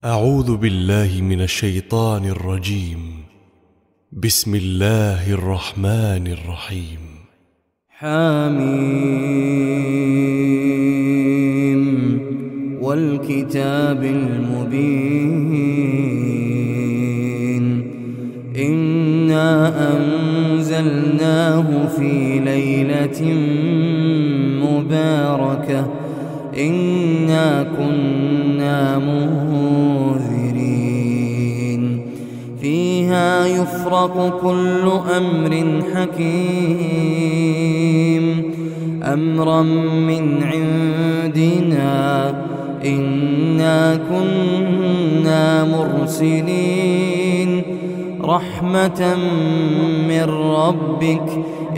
أعوذ بالله من الشيطان الرجيم. بسم الله الرحمن الرحيم. حميم والكتاب المبين إنا أنزلناه في ليلة مباركة إنا كنا منذرين فيها يفرق كل أمر حكيم أمرا من عندنا إنا كنا مرسلين رحمة من ربك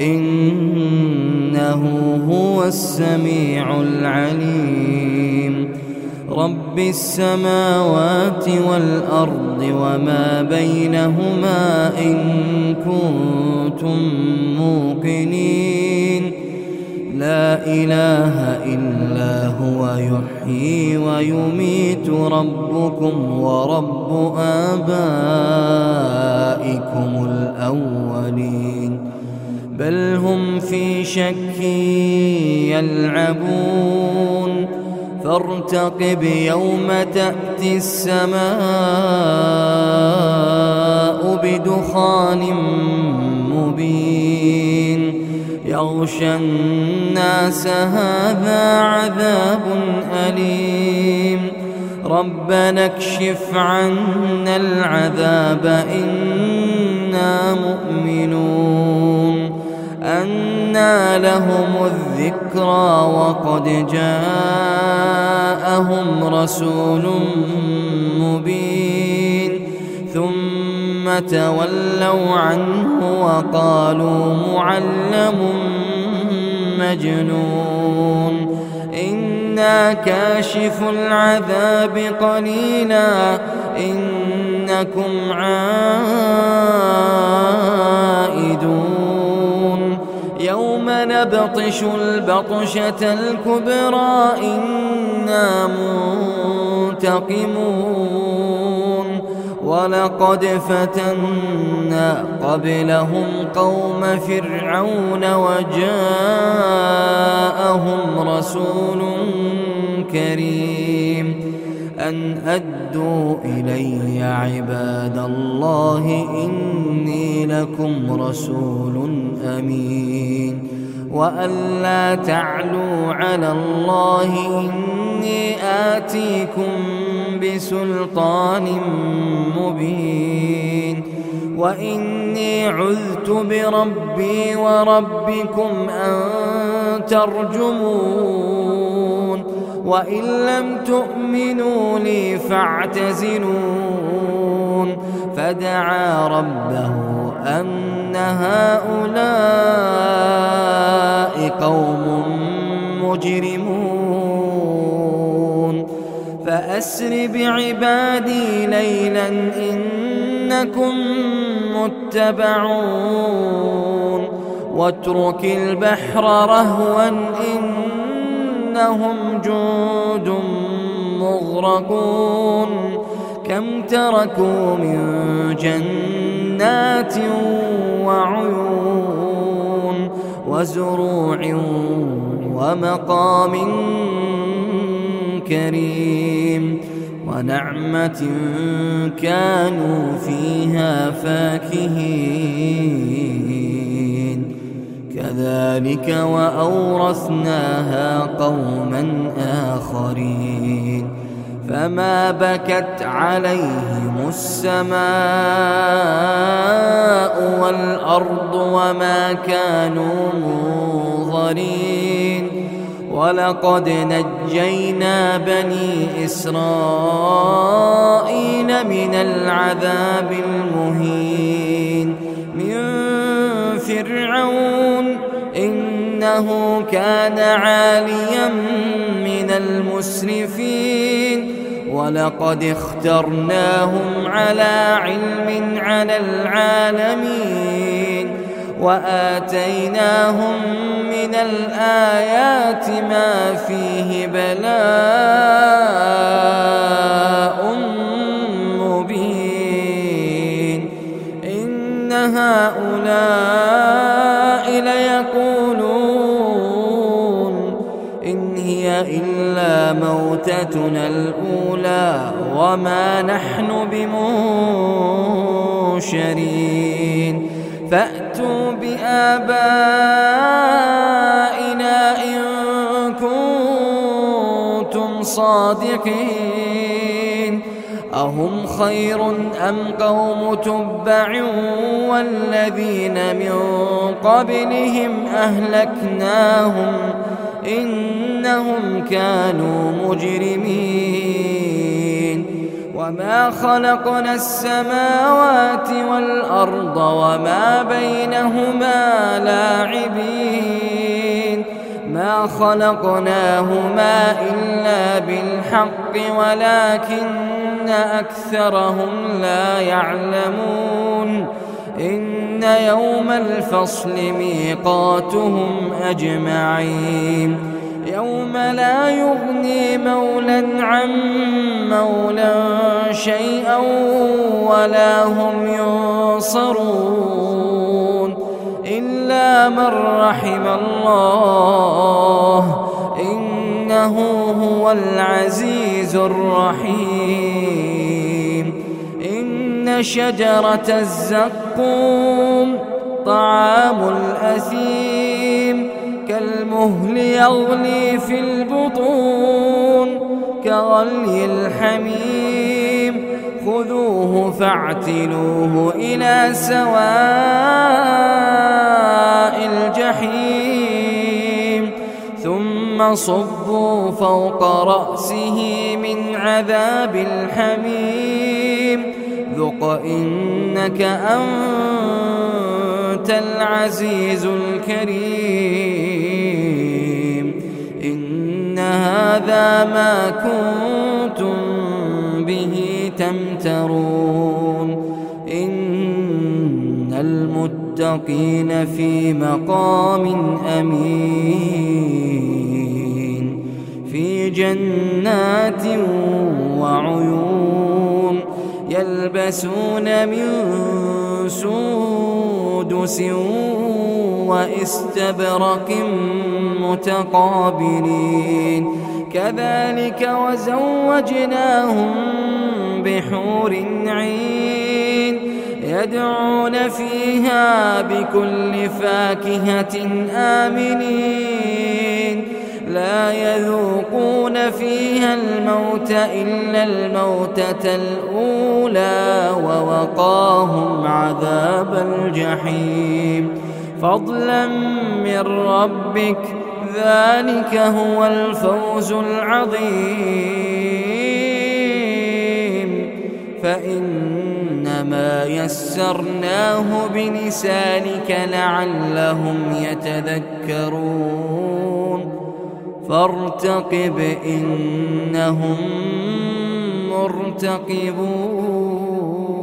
إنه هو السميع العليم رب السماوات والأرض وما بينهما إن كنتم موقنين لا إله إلا هو يحيي ويميت ربكم ورب آبائكم الأولين بل هم في شك يلعبون فارتقب يوم تأتي السماء بدخان مبين يغشى الناس هذا عذاب أليم ربنا اكشف عنا العذاب إنا مؤمنون أنى لهم الذكرى وقد جاءهم رسول مبين ثم تولوا عنه وقالوا معلم مجنون إنا كاشف العذاب قليلا إنكم عائدون يوم نبطش البطشة الكبرى إنا منتقمون ولقد فتنا قبلهم قوم فرعون وجاءهم رسول كريم أن أدوا إلي عباد الله إني لكم رسول أمين وأن لا تعلوا على الله إني آتيكم بسلطان مبين وإني عذت بربي وربكم أن ترجمون وإن لم تؤمنوا لي فاعتزلون فدعا ربه أن هؤلاء قوم مجرمون فأسر بعبادي ليلا إنكم متبعون واترك البحر رهوا إنهم جند مغرقون كم تركوا من جنات وعيون وزروع ومقام كريم ونعمة كانوا فيها فاكهين كذلك وأورثناها قوما آخرين فما بكت عليهم السماء والأرض وما كانوا منظرين ولقد نجينا بني إسرائيل من العذاب المهين من فرعون إنه كان عاليا من المسرفين ولقد اخترناهم على علم على العالمين وآتيناهم من الآيات ما فيه بلاء هؤلاء ليقولون إن هي إلا موتتنا الأولى وما نحن بمنشرين فأتوا بآبائنا إن كنتم صادقين أهم خير أم قوم تبع والذين من قبلهم أهلكناهم إنهم كانوا مجرمين وما خلقنا السماوات والأرض وما بينهما لاعبين ما خلقناهما إلا بالحق ولكن أكثرهم لا يعلمون إن يوم الفصل ميقاتهم أجمعين يوم لا يغني مولى عن مولى شيئا ولا هم ينصرون إلا من رحم الله إنه هو العزيز الرحيم إن شجرة الزقوم طعام الأثيم كالمهل يغلي في البطون كغلي الحميم خذوه فاعتلوه إلى سواء الجحيم ثم صبوا فوق رأسه من عذاب الحميم ذق إنك أنت العزيز الكريم إن هذا ما كنتم به تمترون إن المتقين في مقام أمين في جنات وعيون يلبسون من سندس واستبرق متقابلين كذلك وزوجناهم بحور عين يدعون فيها بكل فاكهة آمنين لا يذوقون فيها الموت إلا الموتة الأولى ووقاهم عذاب الجحيم فضلا من ربك ذلك هو الفوز العظيم فإنما يسرناه بلسانك لعلهم يتذكرون فارتقب إنهم مرتقبون